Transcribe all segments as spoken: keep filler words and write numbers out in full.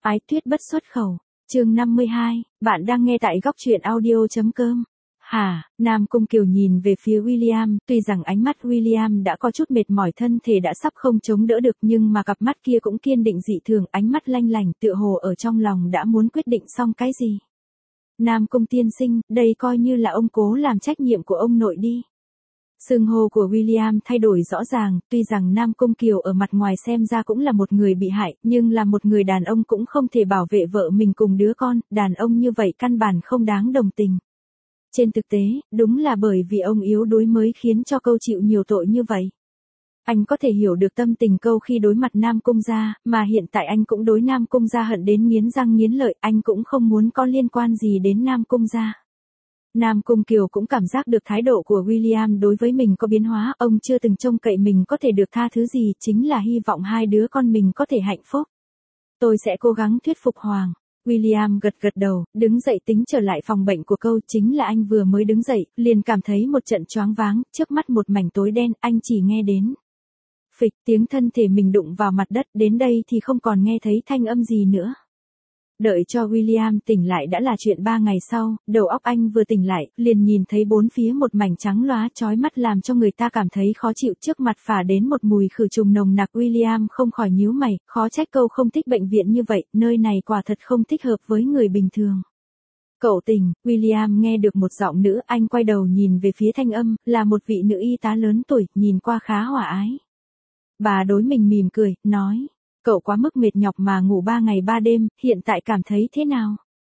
Ái Tuyết bất xuất khẩu. Chương năm mươi hai, bạn đang nghe tại góc truyện audio chấm com. Hả, Nam Cung Kiều nhìn về phía William, tuy rằng ánh mắt William đã có chút mệt mỏi, thân thể đã sắp không chống đỡ được, nhưng mà cặp mắt kia cũng kiên định dị thường, ánh mắt lanh lảnh, tựa hồ ở trong lòng đã muốn quyết định xong cái gì. Nam Cung tiên sinh, đây coi như là ông cố làm trách nhiệm của ông nội đi. Xưng hô của William thay đổi rõ ràng, tuy rằng Nam Cung Kiều ở mặt ngoài xem ra cũng là một người bị hại, nhưng là một người đàn ông cũng không thể bảo vệ vợ mình cùng đứa con, đàn ông như vậy căn bản không đáng đồng tình. Trên thực tế, đúng là bởi vì ông yếu đuối mới khiến cho Câu chịu nhiều tội như vậy. Anh có thể hiểu được tâm tình Câu khi đối mặt Nam Cung gia, mà hiện tại anh cũng đối Nam Cung gia hận đến nghiến răng nghiến lợi, anh cũng không muốn có liên quan gì đến Nam Cung gia. Nam Cung Kiều cũng cảm giác được thái độ của William đối với mình có biến hóa, ông chưa từng trông cậy mình có thể được tha thứ gì, chính là hy vọng hai đứa con mình có thể hạnh phúc. Tôi sẽ cố gắng thuyết phục Hoàng. William gật gật đầu, đứng dậy tính trở lại phòng bệnh của Câu, chính là anh vừa mới đứng dậy, liền cảm thấy một trận choáng váng, trước mắt một mảnh tối đen, anh chỉ nghe đến phịch tiếng thân thể mình đụng vào mặt đất, đến đây thì không còn nghe thấy thanh âm gì nữa. Đợi cho William tỉnh lại đã là chuyện ba ngày sau, đầu óc anh vừa tỉnh lại, liền nhìn thấy bốn phía một mảnh trắng lóa chói mắt làm cho người ta cảm thấy khó chịu, trước mặt phả đến một mùi khử trùng nồng nặc. William không khỏi nhíu mày, khó trách Câu không thích bệnh viện như vậy, nơi này quả thật không thích hợp với người bình thường. Cậu tỉnh, William nghe được một giọng nữ, anh quay đầu nhìn về phía thanh âm, là một vị nữ y tá lớn tuổi, nhìn qua khá hòa ái. Bà đối mình mỉm cười, nói. Cậu quá mức mệt nhọc mà ngủ ba ngày ba đêm, hiện tại cảm thấy thế nào?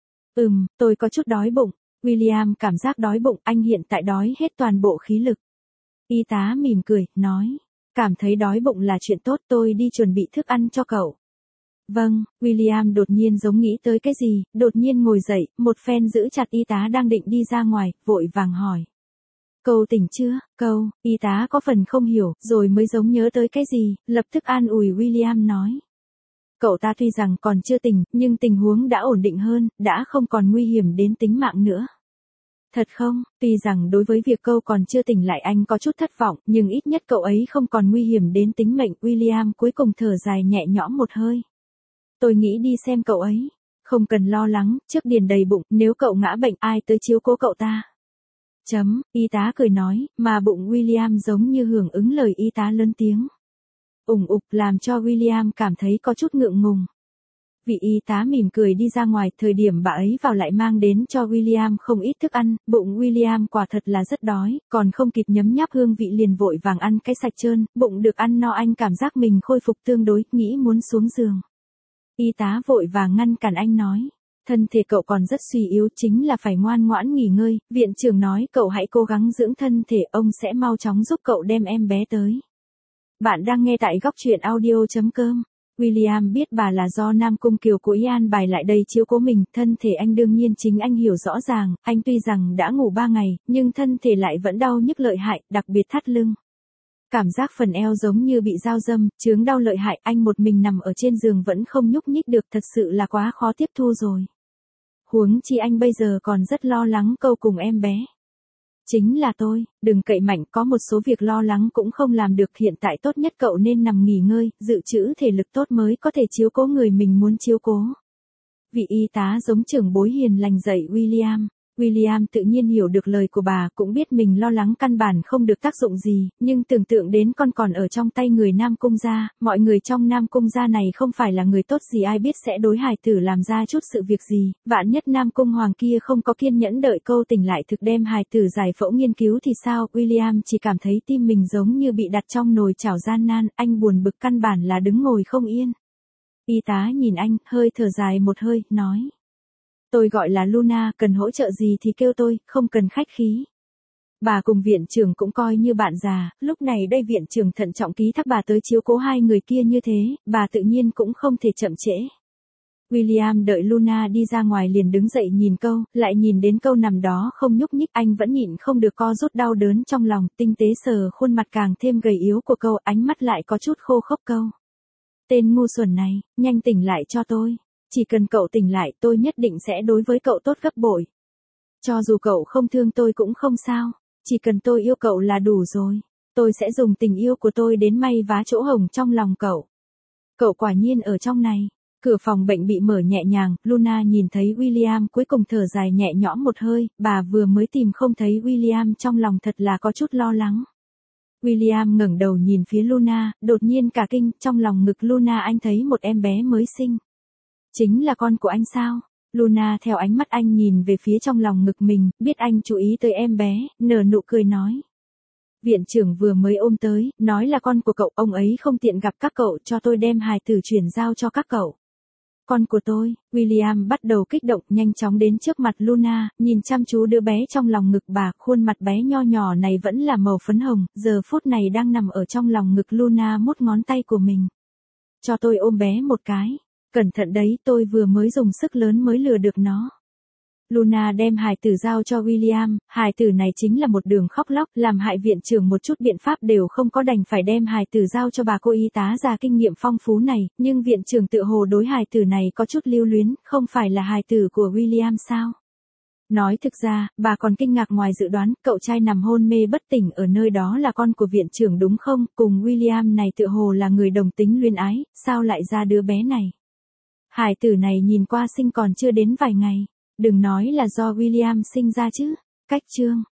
Ừm, tôi có chút đói bụng. William cảm giác đói bụng, anh hiện tại đói hết toàn bộ khí lực. Y tá mỉm cười, nói. Cảm thấy đói bụng là chuyện tốt, tôi đi chuẩn bị thức ăn cho cậu. Vâng, William đột nhiên giống nghĩ tới cái gì, đột nhiên ngồi dậy, một phen giữ chặt y tá đang định đi ra ngoài, vội vàng hỏi. Câu tỉnh chưa? Câu, y tá có phần không hiểu, rồi mới giống nhớ tới cái gì, lập tức an ủi William nói. Cậu ta tuy rằng còn chưa tỉnh, nhưng tình huống đã ổn định hơn, đã không còn nguy hiểm đến tính mạng nữa. Thật không? Tuy rằng đối với việc Câu còn chưa tỉnh lại anh có chút thất vọng, nhưng ít nhất cậu ấy không còn nguy hiểm đến tính mệnh. William cuối cùng thở dài nhẹ nhõm một hơi. Tôi nghĩ đi xem cậu ấy. Không cần lo lắng, trước điền đầy bụng, nếu cậu ngã bệnh ai tới chiếu cố cậu ta. Chấm, y tá cười nói, mà bụng William giống như hưởng ứng lời y tá lớn tiếng. Ủng ục làm cho William cảm thấy có chút ngượng ngùng. Vị y tá mỉm cười đi ra ngoài, thời điểm bà ấy vào lại mang đến cho William không ít thức ăn, bụng William quả thật là rất đói, còn không kịp nhấm nháp hương vị liền vội vàng ăn cái sạch trơn, bụng được ăn no anh cảm giác mình khôi phục tương đối, nghĩ muốn xuống giường. Y tá vội vàng ngăn cản anh nói. Thân thể cậu còn rất suy yếu, chính là phải ngoan ngoãn nghỉ ngơi, viện trưởng nói cậu hãy cố gắng dưỡng thân thể, ông sẽ mau chóng giúp cậu đem em bé tới. Bạn đang nghe tại góc truyện audio chấm com. William biết bà là do Nam Cung Kiều cố ý an bài lại đây chiếu cố mình, thân thể anh đương nhiên chính anh hiểu rõ ràng, anh tuy rằng đã ngủ ba ngày, nhưng thân thể lại vẫn đau nhức lợi hại, đặc biệt thắt lưng. Cảm giác phần eo giống như bị dao dâm, chướng đau lợi hại, anh một mình nằm ở trên giường vẫn không nhúc nhích được, thật sự là quá khó tiếp thu rồi. Huống chi anh bây giờ còn rất lo lắng Câu cùng em bé. Chính là tôi, đừng cậy mạnh, có một số việc lo lắng cũng không làm được, hiện tại tốt nhất cậu nên nằm nghỉ ngơi, dự trữ thể lực tốt mới có thể chiếu cố người mình muốn chiếu cố. Vị y tá giống trưởng bối hiền lành dạy William. William tự nhiên hiểu được lời của bà, cũng biết mình lo lắng căn bản không được tác dụng gì, nhưng tưởng tượng đến con còn ở trong tay người Nam Cung gia, mọi người trong Nam Cung gia này không phải là người tốt gì, ai biết sẽ đối hài tử làm ra chút sự việc gì, vạn nhất Nam Cung Hoàng kia không có kiên nhẫn đợi Câu tỉnh lại thực đem hài tử giải phẫu nghiên cứu thì sao. William chỉ cảm thấy tim mình giống như bị đặt trong nồi chảo gian nan, anh buồn bực căn bản là đứng ngồi không yên. Y tá nhìn anh, hơi thở dài một hơi, nói. Tôi gọi là Luna, cần hỗ trợ gì thì kêu tôi, không cần khách khí. Bà cùng viện trưởng cũng coi như bạn già, lúc này đây viện trưởng thận trọng ký thác bà tới chiếu cố hai người kia như thế, bà tự nhiên cũng không thể chậm trễ. William đợi Luna đi ra ngoài liền đứng dậy nhìn Câu, lại nhìn đến Câu nằm đó không nhúc nhích, anh vẫn nhịn không được co rút đau đớn trong lòng, tinh tế sờ khuôn mặt càng thêm gầy yếu của Câu, ánh mắt lại có chút khô khốc. Câu. Tên ngu xuẩn này, nhanh tỉnh lại cho tôi. Chỉ cần cậu tỉnh lại tôi nhất định sẽ đối với cậu tốt gấp bội. Cho dù cậu không thương tôi cũng không sao, chỉ cần tôi yêu cậu là đủ rồi. Tôi sẽ dùng tình yêu của tôi đến may vá chỗ hồng trong lòng cậu. Cậu quả nhiên ở trong này. Cửa phòng bệnh bị mở nhẹ nhàng, Luna nhìn thấy William cuối cùng thở dài nhẹ nhõm một hơi, bà vừa mới tìm không thấy William trong lòng thật là có chút lo lắng. William ngẩng đầu nhìn phía Luna, đột nhiên cả kinh, trong lòng ngực Luna anh thấy một em bé mới sinh. Chính là con của anh sao? Luna theo ánh mắt anh nhìn về phía trong lòng ngực mình, biết anh chú ý tới em bé, nở nụ cười nói. Viện trưởng vừa mới ôm tới, nói là con của cậu, ông ấy không tiện gặp các cậu, cho tôi đem hài tử chuyển giao cho các cậu. Con của tôi, William bắt đầu kích động, nhanh chóng đến trước mặt Luna, nhìn chăm chú đứa bé trong lòng ngực bà, khuôn mặt bé nho nhỏ này vẫn là màu phấn hồng, giờ phút này đang nằm ở trong lòng ngực Luna mút ngón tay của mình. Cho tôi ôm bé một cái, cẩn thận đấy, tôi vừa mới dùng sức lớn mới lừa được nó. Luna đem hài tử giao cho William, hài tử này chính là một đường khóc lóc, làm hại viện trưởng một chút biện pháp đều không có, đành phải đem hài tử giao cho bà cô y tá già kinh nghiệm phong phú này, nhưng viện trưởng tự hồ đối hài tử này có chút lưu luyến, không phải là hài tử của William sao? Nói thực ra, bà còn kinh ngạc ngoài dự đoán, cậu trai nằm hôn mê bất tỉnh ở nơi đó là con của viện trưởng đúng không, cùng William này tự hồ là người đồng tính luyến ái, sao lại ra đứa bé này? Hài tử này nhìn qua sinh còn chưa đến vài ngày. Đừng nói là do William sinh ra chứ. Cách chương